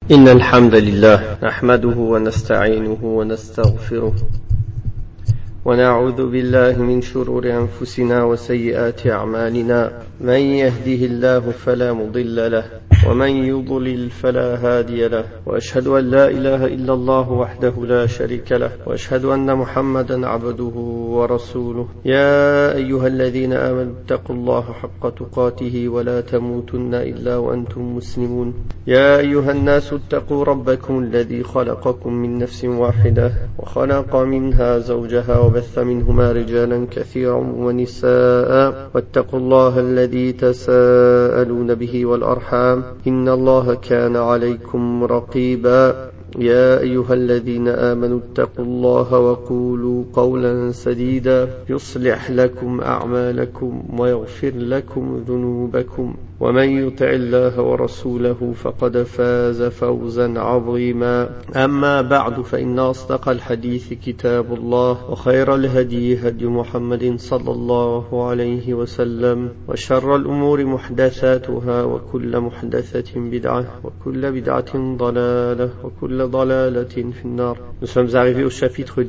إن الحمد لله نحمده ونستعينه ونستغفره ونعوذ بالله من شرور أنفسنا وسيئات أعمالنا من يهده الله فلا مضل له ومن يضلل فلا هادي له وأشهد أن لا إله إلا الله وحده لا شريك له وأشهد أن محمدا عبده ورسوله يا أيها الذين آمنوا اتقوا الله حق تقاته ولا تموتن إلا وأنتم مسلمون يا أيها الناس اتقوا ربكم الذي خلقكم من نفس واحدة وخلق منها زوجها وبث منهما رجالا كثيرا ونساء واتقوا الله الذي تساءلون به والأرحام إن الله كان عليكم رقيبا يا أيها الذين آمنوا اتقوا الله وقولوا قولا سديدا يصلح لكم أعمالكم ويغفر لكم ذنوبكم ومن يطع الله ورسوله فقد فاز فوزا عظيما أما بعد فإن أصدق الحديث كتاب الله وخير الهدي هدي محمد صلى الله عليه وسلم وشر الأمور محدثاتها وكل محدثة بدعة وكل بدعة ضلالة وكل ضلالة في النار. Nous sommes arrivés au chapitre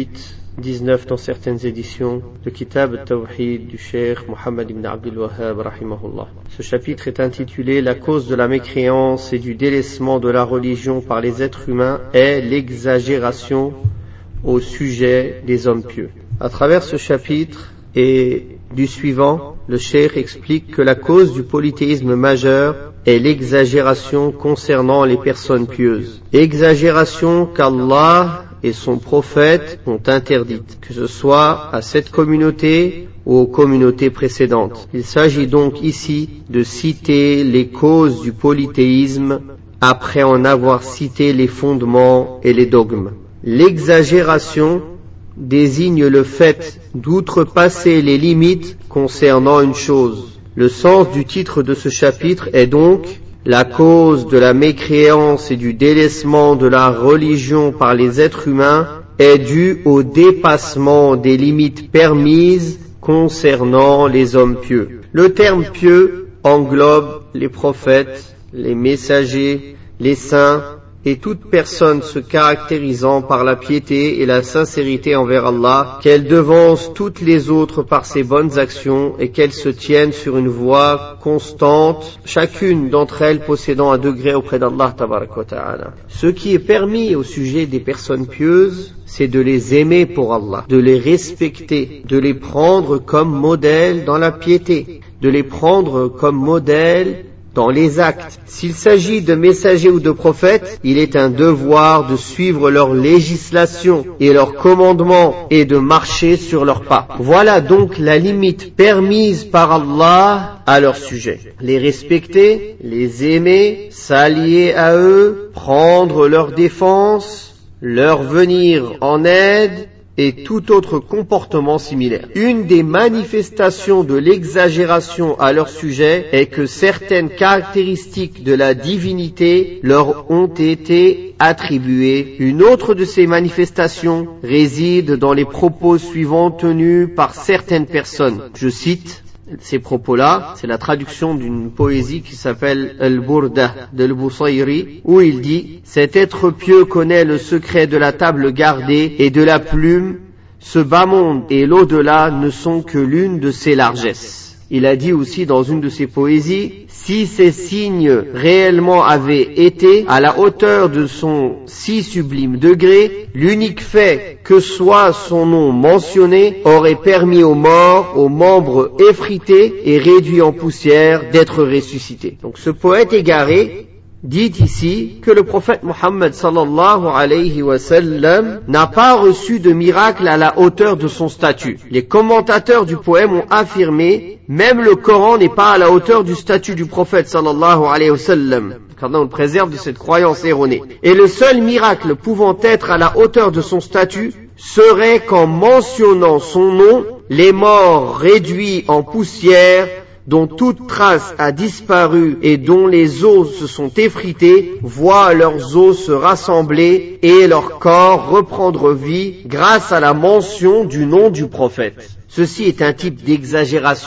18-19 dans certaines éditions, le Kitab al-Tawhid du Cheikh Mohammed ibn Abdul Wahhab rahimahullah. Ce chapitre est intitulé La cause de la mécréance et du délaissement de la religion par les êtres humains est l'exagération au sujet des hommes pieux. À travers ce chapitre et du suivant, le Cheikh explique que la cause du polythéisme majeur est l'exagération concernant les personnes pieuses. Exagération qu'Allah et son prophète ont interdite, que ce soit à cette communauté ou aux communautés précédentes. Il s'agit donc ici de citer les causes du polythéisme après en avoir cité les fondements et les dogmes. L'exagération désigne le fait d'outrepasser les limites concernant une chose. Le sens du titre de ce chapitre est donc la cause de la mécréance et du délaissement de la religion par les êtres humains est due au dépassement des limites permises concernant les hommes pieux. Le terme pieux englobe les prophètes, les messagers, les saints et toute personne se caractérisant par la piété et la sincérité envers Allah, qu'elle devance toutes les autres par ses bonnes actions et qu'elle se tienne sur une voie constante, chacune d'entre elles possédant un degré auprès d'Allah tabaraka wa ta'ala. Ce qui est permis au sujet des personnes pieuses, c'est de les aimer pour Allah, de les respecter, de les prendre comme modèle dans la piété, de les prendre comme modèle dans les actes. S'il s'agit de messagers ou de prophètes, il est un devoir de suivre leur législation et leurs commandements et de marcher sur leurs pas. Voilà donc la limite permise par Allah à leur sujet. Les respecter, les aimer, s'allier à eux, prendre leur défense, leur venir en aide, et tout autre comportement similaire. Une des manifestations de l'exagération à leur sujet est que certaines caractéristiques de la divinité leur ont été attribuées. Une autre de ces manifestations réside dans les propos suivants tenus par certaines personnes. Je cite ces propos-là, c'est la traduction d'une poésie qui s'appelle Al-Burda de Al-Busayri, où il dit « Cet être pieux connaît le secret de la table gardée et de la plume, ce bas monde et l'au-delà ne sont que l'une de ses largesses. » Il a dit aussi dans une de ses poésies « Si ces signes réellement avaient été à la hauteur de son si sublime degré, l'unique fait que soit son nom mentionné aurait permis aux morts, aux membres effrités et réduits en poussière d'être ressuscités. » Donc ce poète égaré dit ici que le prophète Mohammed sallallahu alayhi wa sallam n'a pas reçu de miracle à la hauteur de son statut. Les commentateurs du poème ont affirmé même le Coran n'est pas à la hauteur du statut du prophète sallallahu alayhi wa sallam. Car on le préserve de cette croyance erronée. Et le seul miracle pouvant être à la hauteur de son statut serait qu'en mentionnant son nom, les morts réduits en poussière dont toute trace a disparu et dont les os se sont effrités, voient leurs os se rassembler et leur corps reprendre vie grâce à la mention du nom du prophète. Ceci est un type d'exagération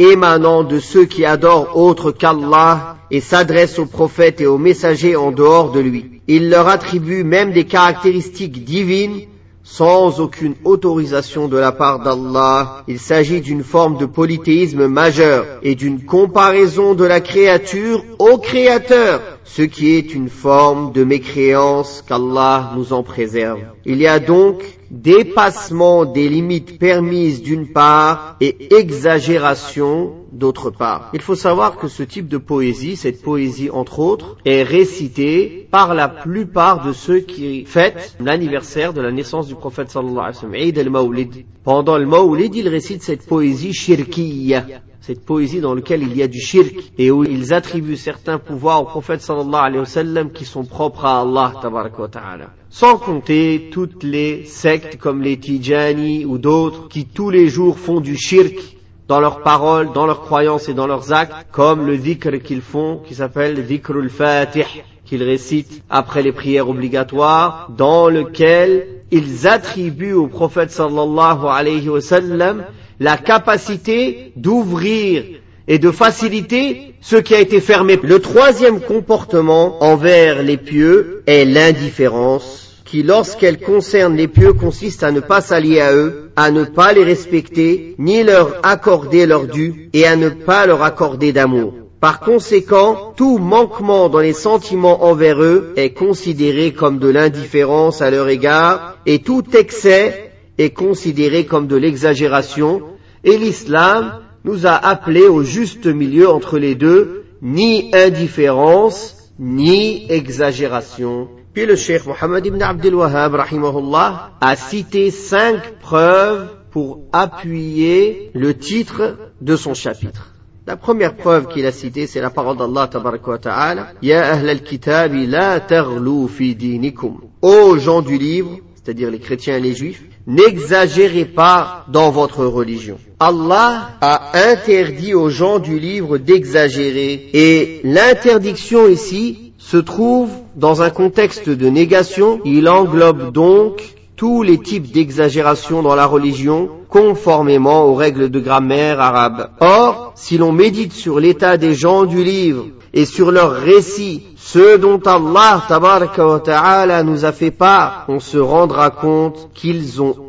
émanant de ceux qui adorent autre qu'Allah et s'adressent aux prophètes et aux messagers en dehors de lui. Il leur attribue même des caractéristiques divines sans aucune autorisation de la part d'Allah. Il s'agit d'une forme de polythéisme majeur et d'une comparaison de la créature au Créateur, ce qui est une forme de mécréance qu'Allah nous en préserve. Il y a donc dépassement des limites permises d'une part et exagération d'autre part. Il faut savoir que ce type de poésie, cette poésie entre autres, est récitée par la plupart de ceux qui fêtent l'anniversaire de la naissance du prophète sallallahu alayhi wa sallam, Eid al-Mawlid. Pendant le Mawlid, ils récitent cette poésie shirkiyya, cette poésie dans laquelle il y a du shirk et où ils attribuent certains pouvoirs au prophète sallallahu alayhi wa sallam qui sont propres à Allah tabaraka wa ta'ala. Sans compter toutes les sectes comme les Tijani ou d'autres qui tous les jours font du shirk dans leurs paroles, dans leurs croyances et dans leurs actes, comme le dhikr qu'ils font, qui s'appelle le dhikr al-Fatih, qu'ils récitent après les prières obligatoires, dans lequel ils attribuent au prophète sallallahu alayhi wa sallam la capacité d'ouvrir et de faciliter ce qui a été fermé. Le troisième comportement envers les pieux est l'indifférence, qui lorsqu'elle concerne les pieux consiste à ne pas s'allier à eux, à ne pas les respecter, ni leur accorder leur dû, et à ne pas leur accorder d'amour. Par conséquent, tout manquement dans les sentiments envers eux est considéré comme de l'indifférence à leur égard, et tout excès est considéré comme de l'exagération, et l'islam nous a appelés au juste milieu entre les deux, ni indifférence, ni exagération. Puis le cheikh Mohammed ibn Abdul Wahhab, rahimahullah, a cité 5 preuves pour appuyer le titre de son chapitre. La première preuve qu'il a citée, c'est la parole d'Allah tabaraka wa ta'ala, Ya ahl al-kitabi la taghlu fi dinikum. Ô gens du livre, c'est-à-dire les chrétiens et les juifs, n'exagérez pas dans votre religion. Allah a interdit aux gens du livre d'exagérer, et l'interdiction ici se trouve dans un contexte de négation. Il englobe donc tous les types d'exagération dans la religion, conformément aux règles de grammaire arabe. Or, si l'on médite sur l'état des gens du livre et sur leurs récits, ceux dont Allah tabaraka wa ta'ala nous a fait part, on se rendra compte qu'ils ont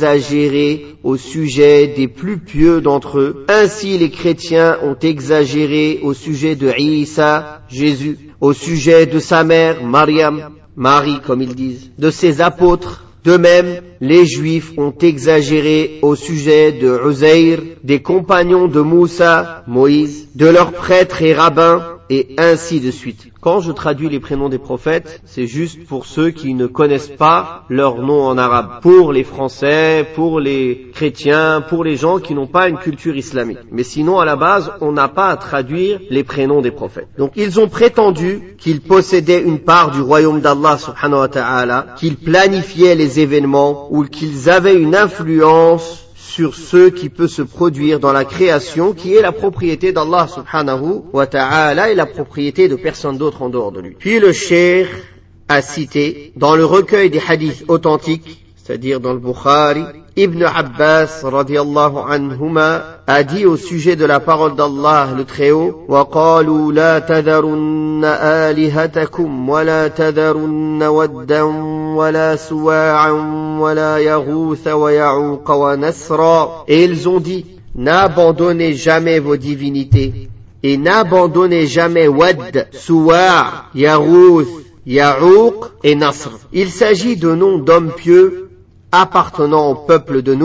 exagéré au sujet des plus pieux d'entre eux. Ainsi les chrétiens ont exagéré au sujet de Isa, Jésus, au sujet de sa mère, Maryam, Marie comme ils disent, de ses apôtres. De même, les Juifs ont exagéré au sujet de Uzair, des compagnons de Moussa, Moïse, de leurs prêtres et rabbins, et ainsi de suite. Quand je traduis les prénoms des prophètes, c'est juste pour ceux qui ne connaissent pas leur nom en arabe. Pour les Français, pour les chrétiens, pour les gens qui n'ont pas une culture islamique. Mais sinon, à la base, on n'a pas à traduire les prénoms des prophètes. Donc, ils ont prétendu qu'ils possédaient une part du royaume d'Allah subhanahu wa ta'ala, qu'ils planifiaient les événements ou qu'ils avaient une influence sur ce qui peut se produire dans la création, qui est la propriété d'Allah subhanahu wa ta'ala et la propriété de personne d'autre en dehors de lui. Puis le cheikh a cité dans le recueil des hadiths authentiques, c'est-à-dire dans le Bukhari, Ibn Abbas radiyallahu anhuma a dit au sujet de la parole d'Allah le Très-Haut, وَقَالُوا لَا تَذَرُنَّ آلِهَتَكُمْ وَلَا تَذَرُنَّ وَدًّا وَلَا سُوَاعًا وَلَا يَغُوثَ وَيَعُوقَ وَنَسْرًا. Et ils ont dit, n'abandonnez jamais vos divinités, et n'abandonnez jamais Wad, Suwa', Yaghouth, Ya'ouq et Nasr. Il s'agit de noms d'hommes pieux appartenant au peuple de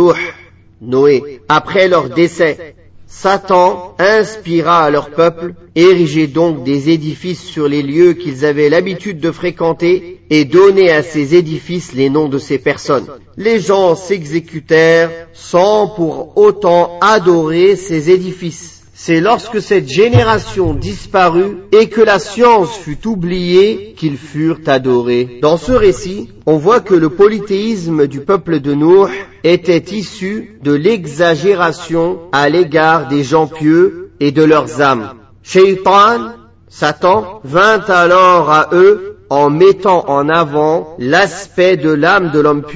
Noé. Après leur décès, Satan inspira à leur peuple, érigez donc des édifices sur les lieux qu'ils avaient l'habitude de fréquenter et donnez à ces édifices les noms de ces personnes. Les gens s'exécutèrent sans pour autant adorer ces édifices. C'est lorsque cette génération disparut et que la science fut oubliée qu'ils furent adorés. Dans ce récit, on voit que le polythéisme du peuple de Nuh était issu de l'exagération à l'égard des gens pieux et de leurs âmes. Shaitan, Satan, vint alors à eux en mettant en avant l'aspect de l'âme de l'homme pieux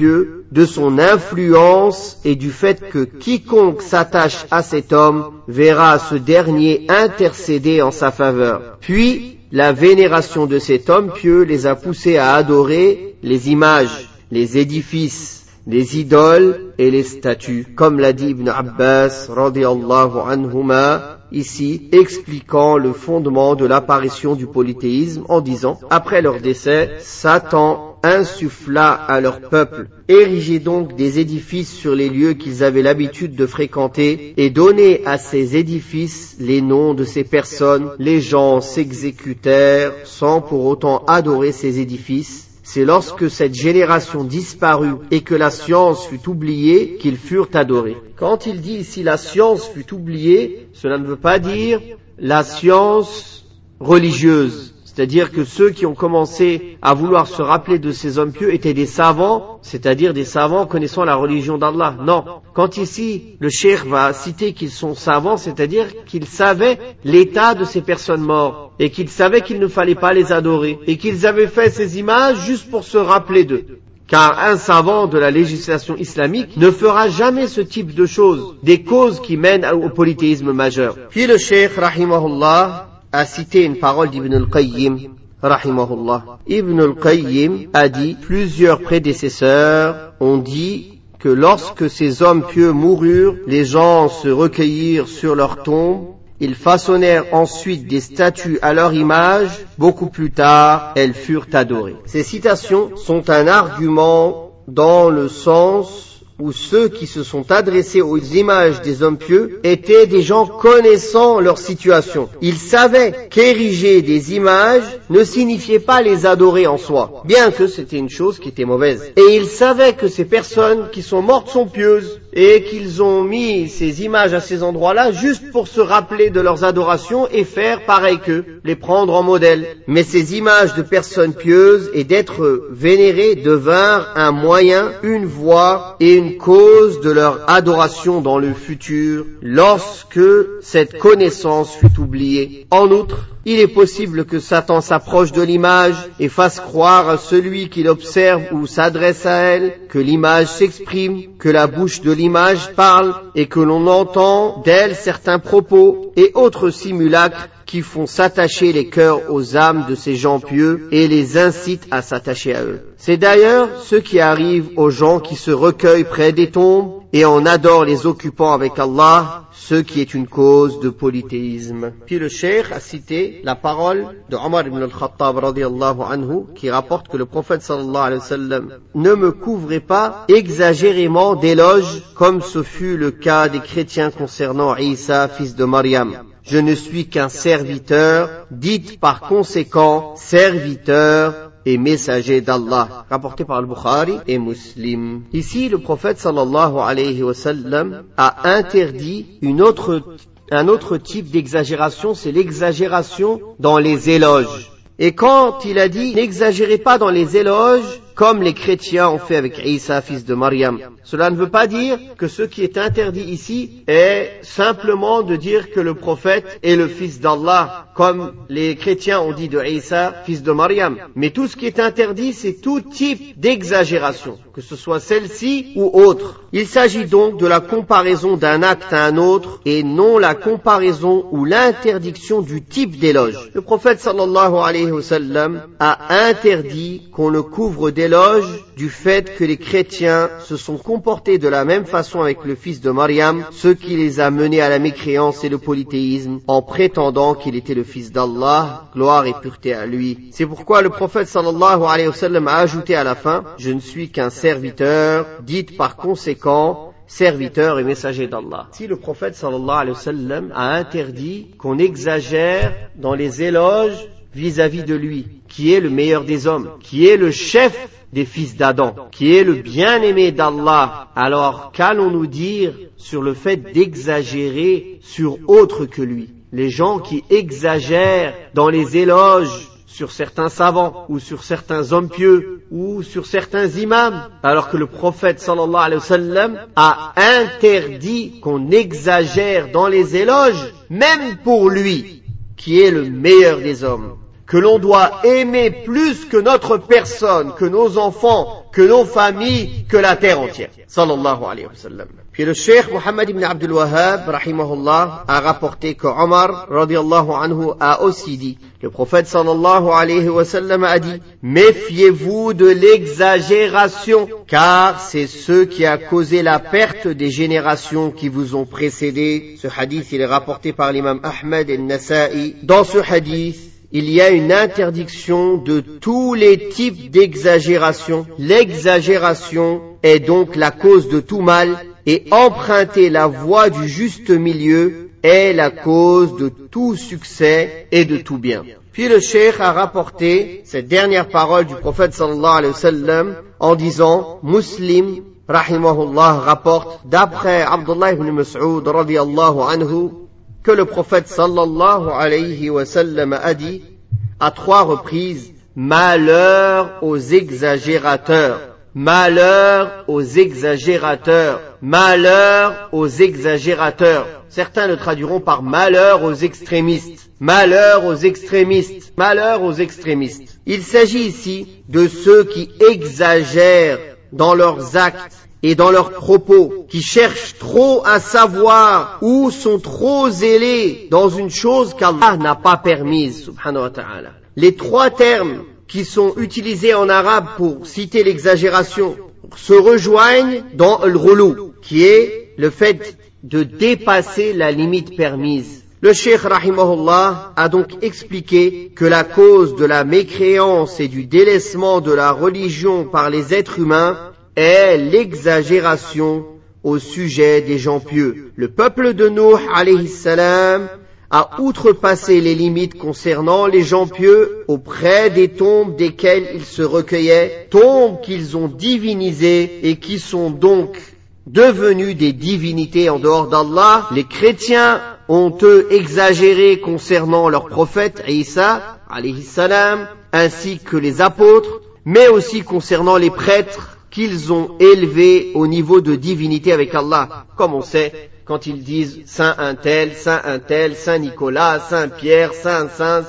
de son influence et du fait que quiconque s'attache à cet homme verra ce dernier intercéder en sa faveur. Puis, la vénération de cet homme pieux les a poussés à adorer les images, les édifices, les idoles et les statues, comme l'a dit Ibn Abbas radiyallahu anhuma, ici expliquant le fondement de l'apparition du polythéisme en disant: après leur décès, Satan insuffla à leur peuple: érigez donc des édifices sur les lieux qu'ils avaient l'habitude de fréquenter et donnez à ces édifices les noms de ces personnes. Les gens s'exécutèrent sans pour autant adorer ces édifices. C'est lorsque cette génération disparut et que la science fut oubliée qu'ils furent adorés. Quand il dit ici la science fut oubliée, cela ne veut pas dire la science religieuse. C'est-à-dire que ceux qui ont commencé à vouloir se rappeler de ces hommes pieux étaient des savants, c'est-à-dire des savants connaissant la religion d'Allah. Non. Quand ici, le cheikh va citer qu'ils sont savants, c'est-à-dire qu'ils savaient l'état de ces personnes mortes, et qu'ils savaient qu'il ne fallait pas les adorer, et qu'ils avaient fait ces images juste pour se rappeler d'eux. Car un savant de la législation islamique ne fera jamais ce type de choses, des causes qui mènent au polythéisme majeur. Puis le cheikh, rahimahullah, a cité une parole d'Ibn al-Qayyim, rahimahullah. Ibn al-Qayyim a dit: plusieurs prédécesseurs ont dit que lorsque ces hommes pieux moururent, les gens se recueillirent sur leurs tombes, ils façonnèrent ensuite des statues à leur image, beaucoup plus tard, elles furent adorées. Ces citations sont un argument dans le sens où ceux qui se sont adressés aux images des hommes pieux étaient des gens connaissant leur situation. Ils savaient qu'ériger des images ne signifiait pas les adorer en soi, bien que c'était une chose qui était mauvaise. Et ils savaient que ces personnes qui sont mortes sont pieuses et qu'ils ont mis ces images à ces endroits-là juste pour se rappeler de leurs adorations et faire pareil qu'eux, les prendre en modèle. Mais ces images de personnes pieuses et d'être vénérées devinrent un moyen, une voie et une cause de leur adoration dans le futur, lorsque cette connaissance fut oubliée. En outre, il est possible que Satan s'approche de l'image et fasse croire à celui qui l'observe ou s'adresse à elle que l'image s'exprime, que la bouche de l'image parle et que l'on entend d'elle certains propos et autres simulacres qui font s'attacher les cœurs aux âmes de ces gens pieux et les incitent à s'attacher à eux. C'est d'ailleurs ce qui arrive aux gens qui se recueillent près des tombes et en adorent les occupants avec Allah, ce qui est une cause de polythéisme. Puis le cheikh a cité la parole de Omar ibn al-Khattab radiyallahu anhu qui rapporte que le prophète sallallahu alayhi wa sallam ne me couvrait pas exagérément d'éloges comme ce fut le cas des chrétiens concernant Isa, fils de Maryam. Je ne suis qu'un serviteur, dites par conséquent serviteur et messager d'Allah, rapporté par Al-Bukhari et Muslim. Ici, le prophète sallallahu alayhi wa sallam a interdit un autre type d'exagération, c'est l'exagération dans les éloges. Et quand il a dit n'exagérez pas dans les éloges, comme les chrétiens ont fait avec Isa, fils de Maryam, cela ne veut pas dire que ce qui est interdit ici est simplement de dire que le prophète est le fils d'Allah, comme les chrétiens ont dit de Isa, fils de Maryam. Mais tout ce qui est interdit, c'est tout type d'exagération, que ce soit celle-ci ou autre. Il s'agit donc de la comparaison d'un acte à un autre et non la comparaison ou l'interdiction du type d'éloge. Le prophète sallallahu alayhi wa sallam a interdit qu'on ne couvre d'éloge du fait que les chrétiens se sont comportés de la même façon avec le fils de Maryam, ce qui les a menés à la mécréance et le polythéisme en prétendant qu'il était le fils d'Allah, gloire et pureté à lui. C'est pourquoi le prophète sallallahu alayhi wa sallam a ajouté à la fin: je ne suis qu'un serviteur, dites par conséquent serviteur et messager d'Allah. Si le prophète sallallahu alayhi wa sallam a interdit qu'on exagère dans les éloges vis-à-vis de lui, qui est le meilleur des hommes, qui est le chef des fils d'Adam, qui est le bien-aimé d'Allah, alors qu'allons-nous dire sur le fait d'exagérer sur autre que lui? Les gens qui exagèrent dans les éloges sur certains savants, ou sur certains hommes pieux, ou sur certains imams, alors que le prophète sallallahu alayhi wa sallam a interdit qu'on exagère dans les éloges, même pour lui, qui est le meilleur des hommes. que l'on doit aimer plus que notre personne, que nos enfants, que nos familles, que la terre entière. Sallallahu alayhi wa sallam. Puis le cheikh Mohammed ibn Abdul Wahhab, rahimahullah, a rapporté que Omar, radiallahu anhu, a aussi dit, le prophète sallallahu alayhi wa sallam a dit, méfiez-vous de l'exagération, car c'est ce qui a causé la perte des générations qui vous ont précédés. Ce hadith, il est rapporté par l'imam Ahmed et Nasa'i. Dans ce hadith, il y a une interdiction de tous les types d'exagération. L'exagération est donc la cause de tout mal, et emprunter la voie du juste milieu est la cause de tout succès et de tout bien. Puis le cheikh a rapporté cette dernière parole du prophète sallallahu alayhi wa sallam en disant, Muslim, rahimahullah, rapporte d'après Abdullah ibn Mas'ud radiyallahu anhu que le prophète sallallahu alayhi wa sallam a dit à 3 reprises, malheur aux exagérateurs. Malheur aux exagérateurs, malheur aux exagérateurs. Certains le traduiront par malheur aux extrémistes, malheur aux extrémistes, malheur aux extrémistes. Il s'agit ici de ceux qui exagèrent dans leurs actes et dans leurs propos, qui cherchent trop à savoir ou sont trop zélés dans une chose qu'Allah n'a pas permise, subhanahu wa ta'ala. Les 3 termes qui sont utilisés en arabe pour citer l'exagération se rejoignent dans le ghulou, qui est le fait de dépasser la limite permise. Le cheikh rahimahullah a donc expliqué que la cause de la mécréance et du délaissement de la religion par les êtres humains est l'exagération au sujet des gens pieux. Le peuple de Nuh alayhi salam a outrepassé les limites concernant les gens pieux auprès des tombes desquelles ils se recueillaient, tombes qu'ils ont divinisées et qui sont donc devenues des divinités en dehors d'Allah. Les chrétiens ont eux exagéré concernant leur prophète Isa alayhi salam, ainsi que les apôtres, mais aussi concernant les prêtres qu'ils ont élevés au niveau de divinité avec Allah, comme on sait quand ils disent Saint un tel, Saint Nicolas, Saint Pierre, Saint,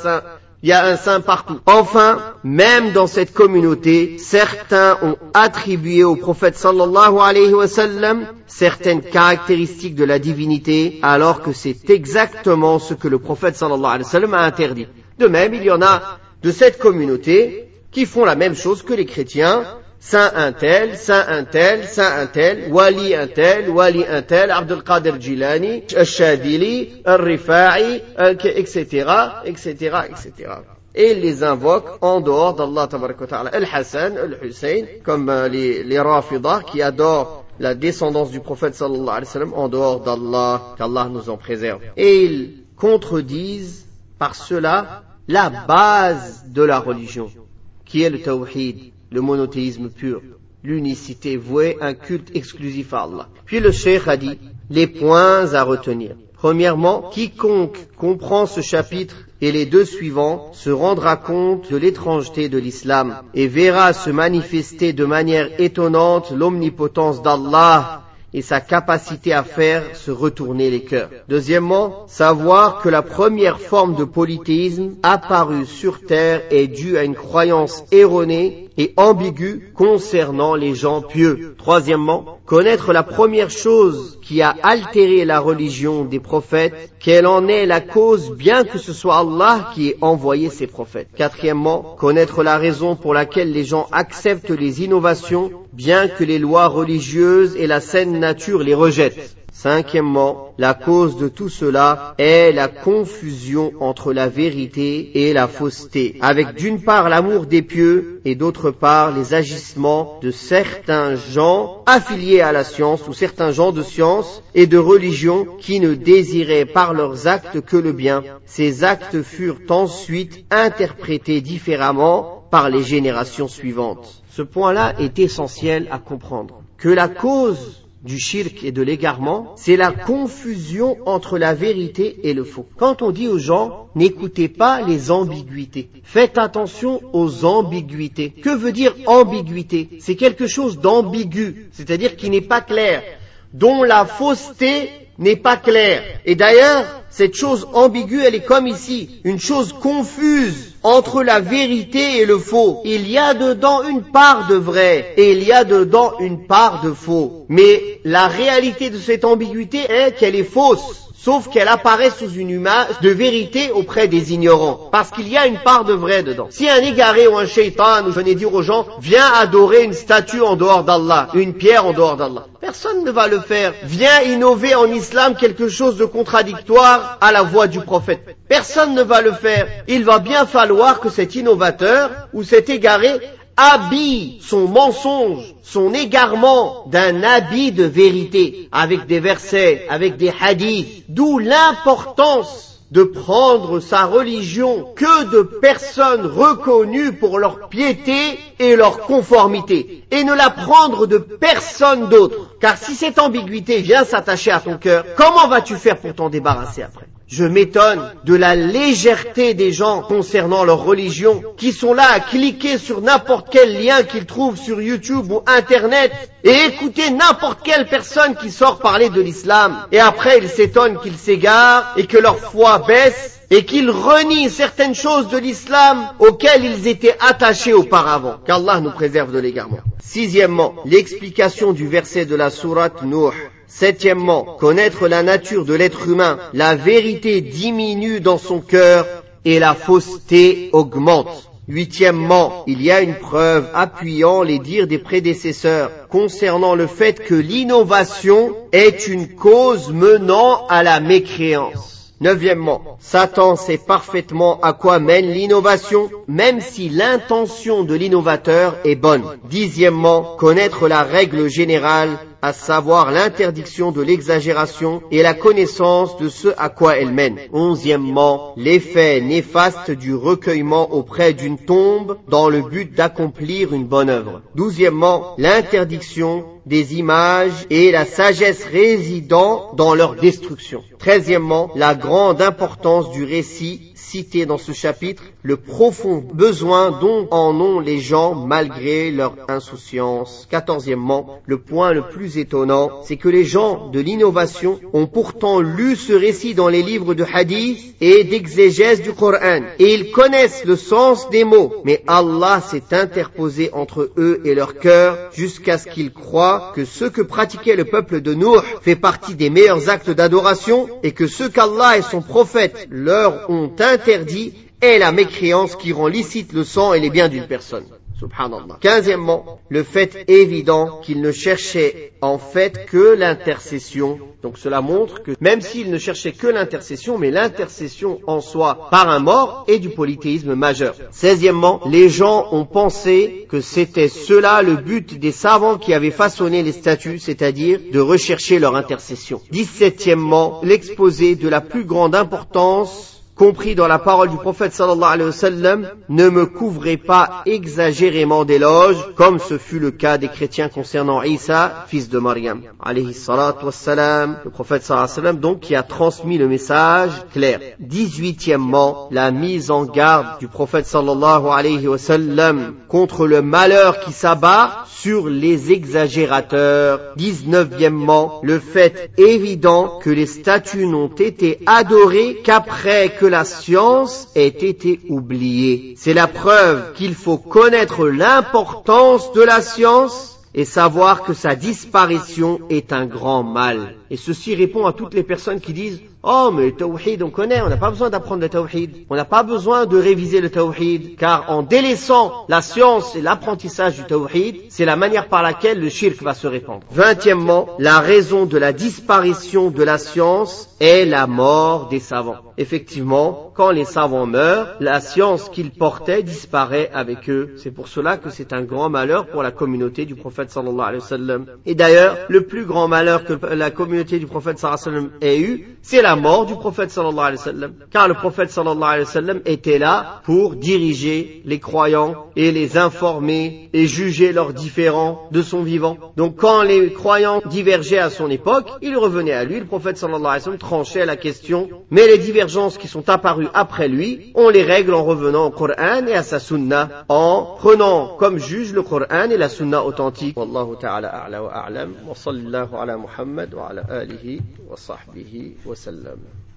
il y a un saint partout. Enfin, même dans cette communauté, certains ont attribué au prophète sallallahu alayhi wa sallam certaines caractéristiques de la divinité, alors que c'est exactement ce que le prophète sallallahu alayhi wa sallam a interdit. De même, il y en a de cette communauté qui font la même chose que les chrétiens. Saint un tel, Saint un tel, Saint un tel, Wali un tel, Abdul Qadir Jilani, Al-Shadili, Al-Rifa'i, etc., etc., etc. Et ils les invoquent en dehors d'Allah tabaraka wa ta'ala. Al-Hassan, Al-Hussein, comme les Rafidah qui adorent la descendance du prophète sallallahu alayhi wa sallam en dehors d'Allah, qu'Allah nous en préserve. Et ils contredisent par cela la base de la religion, qui est le tawhid, le monothéisme pur, l'unicité vouée, un culte exclusif à Allah. Puis le cheikh a dit, les points à retenir. Premièrement, quiconque comprend ce chapitre et les 2 suivants se rendra compte de l'étrangeté de l'islam et verra se manifester de manière étonnante l'omnipotence d'Allah et sa capacité à faire se retourner les cœurs. Deuxièmement, savoir que la première forme de polythéisme apparue sur terre est due à une croyance erronée et ambiguë concernant les gens pieux. Troisièmement, connaître la première chose qui a altéré la religion des prophètes, quelle en est la cause, bien que ce soit Allah qui ait envoyé ses prophètes. Quatrièmement, connaître la raison pour laquelle les gens acceptent les innovations, bien que les lois religieuses et la saine nature les rejettent. Cinquièmement, la cause de tout cela est la confusion entre la vérité et la fausseté, avec d'une part l'amour des pieux et d'autre part les agissements de certains gens affiliés à la science ou certains gens de science et de religion qui ne désiraient par leurs actes que le bien. Ces actes furent ensuite interprétés différemment par les générations suivantes. Ce point-là est essentiel à comprendre, que la cause du shirk et de l'égarement, c'est la confusion entre la vérité et le faux. Quand on dit aux gens, n'écoutez pas les ambiguïtés, faites attention aux ambiguïtés. Que veut dire ambiguïté? C'est quelque chose d'ambigu, c'est-à-dire qui n'est pas clair, dont la fausseté n'est pas clair. Et d'ailleurs, cette chose ambiguë, elle est comme ici, une chose confuse entre la vérité et le faux. Il y a dedans une part de vrai et il y a dedans une part de faux. Mais la réalité de cette ambiguïté est qu'elle est fausse. Sauf qu'elle apparaît sous une image de vérité auprès des ignorants. Parce qu'il y a une part de vrai dedans. Si un égaré ou un shaitan, venez dire aux gens, viens adorer une statue en dehors d'Allah, une pierre en dehors d'Allah, personne ne va le faire. Viens innover en islam quelque chose de contradictoire à la voix du prophète. Personne ne va le faire. Il va bien falloir que cet innovateur ou cet égaré habille son mensonge, son égarement d'un habit de vérité, avec des versets, avec des hadiths, d'où l'importance de prendre sa religion que de personnes reconnues pour leur piété et leur conformité, et ne la prendre de personne d'autre. Car si cette ambiguïté vient s'attacher à ton cœur, comment vas-tu faire pour t'en débarrasser après ? Je m'étonne de la légèreté des gens concernant leur religion, qui sont là à cliquer sur n'importe quel lien qu'ils trouvent sur YouTube ou Internet et écouter n'importe quelle personne qui sort parler de l'islam. Et après, ils s'étonnent qu'ils s'égarent et que leur foi baisse et qu'ils renient certaines choses de l'islam auxquelles ils étaient attachés auparavant. Qu'Allah nous préserve de l'égarement. Sixièmement, l'explication du verset de la sourate Nuh. Septièmement, connaître la nature de l'être humain, la vérité diminue dans son cœur et la fausseté augmente. Huitièmement, il y a une preuve appuyant les dires des prédécesseurs concernant le fait que l'innovation est une cause menant à la mécréance. Neuvièmement, Satan sait parfaitement à quoi mène l'innovation, même si l'intention de l'innovateur est bonne. Dixièmement, connaître la règle générale, à savoir l'interdiction de l'exagération et la connaissance de ce à quoi elle mène. Onzièmement, l'effet néfaste du recueillement auprès d'une tombe dans le but d'accomplir une bonne œuvre. Douzièmement, l'interdiction des images et la sagesse résidant dans leur destruction. Treizièmement, la grande importance du récit cité dans ce chapitre, le profond besoin dont en ont les gens malgré leur insouciance. Quatorzièmement, le point le plus étonnant, c'est que les gens de l'innovation ont pourtant lu ce récit dans les livres de hadith et d'exégèse du Coran, et ils connaissent le sens des mots, mais Allah s'est interposé entre eux et leur cœur jusqu'à ce qu'ils croient que ce que pratiquait le peuple de Nuh fait partie des meilleurs actes d'adoration et que ce qu'Allah et son prophète leur ont interdit est la mécréance qui rend licite le sang et les biens d'une personne. Subhanallah. Quinzièmement, le fait évident qu'il ne cherchait en fait que l'intercession. Donc cela montre que même s'il ne cherchait que l'intercession, mais l'intercession en soi par un mort est du polythéisme majeur. Seizièmement, les gens ont pensé que c'était cela le but des savants qui avaient façonné les statues, c'est-à-dire de rechercher leur intercession. 17e, l'exposé de la plus grande importance compris dans la parole du prophète sallallahu alayhi wa sallam, ne me couvrez pas exagérément d'éloges, comme ce fut le cas des chrétiens concernant Isa, fils de Maryam, alayhi salatu wassalam, le prophète sallallahu alayhi wa sallam, donc, qui a transmis le message clair. 18e, la mise en garde du prophète sallallahu alayhi wa sallam contre le malheur qui s'abat sur les exagérateurs. 19e, le fait évident que les statues n'ont été adorées qu'après que la science ait été oubliée. C'est la preuve qu'il faut connaître l'importance de la science et savoir que sa disparition est un grand mal. Et ceci répond à toutes les personnes qui disent « Oh, mais le tawhid, on connaît, on n'a pas besoin d'apprendre le tawhid. On n'a pas besoin de réviser le tawhid, car en délaissant la science et l'apprentissage du tawhid, c'est la manière par laquelle le shirk va se répandre. » 20e, la raison de la disparition de la science est la mort des savants. Effectivement, quand les savants meurent, la science qu'ils portaient disparaît avec eux. C'est pour cela que c'est un grand malheur pour la communauté du prophète sallallahu alayhi wa sallam. Et d'ailleurs, le plus grand malheur que la communauté du prophète sallallahu alayhi wa sallam ait eu, c'est la mort du prophète sallallahu alayhi wa sallam. Car le prophète sallallahu alayhi wa sallam était là pour diriger les croyants et les informer et juger leurs différends de son vivant. Donc quand les croyants divergeaient à son époque, il revenait à lui, le prophète sallallahu alayhi wa sallam tranchait la question, mais les divergences divergences qui sont apparues après lui, on les règle en revenant au Coran et à sa sunna, en prenant comme juge le Coran et la sunna authentique. Wallahu ta'ala a'la wa a'lam, wa sallallahu ala Muhammad wa ala alihi wa sahbihi wa sallam.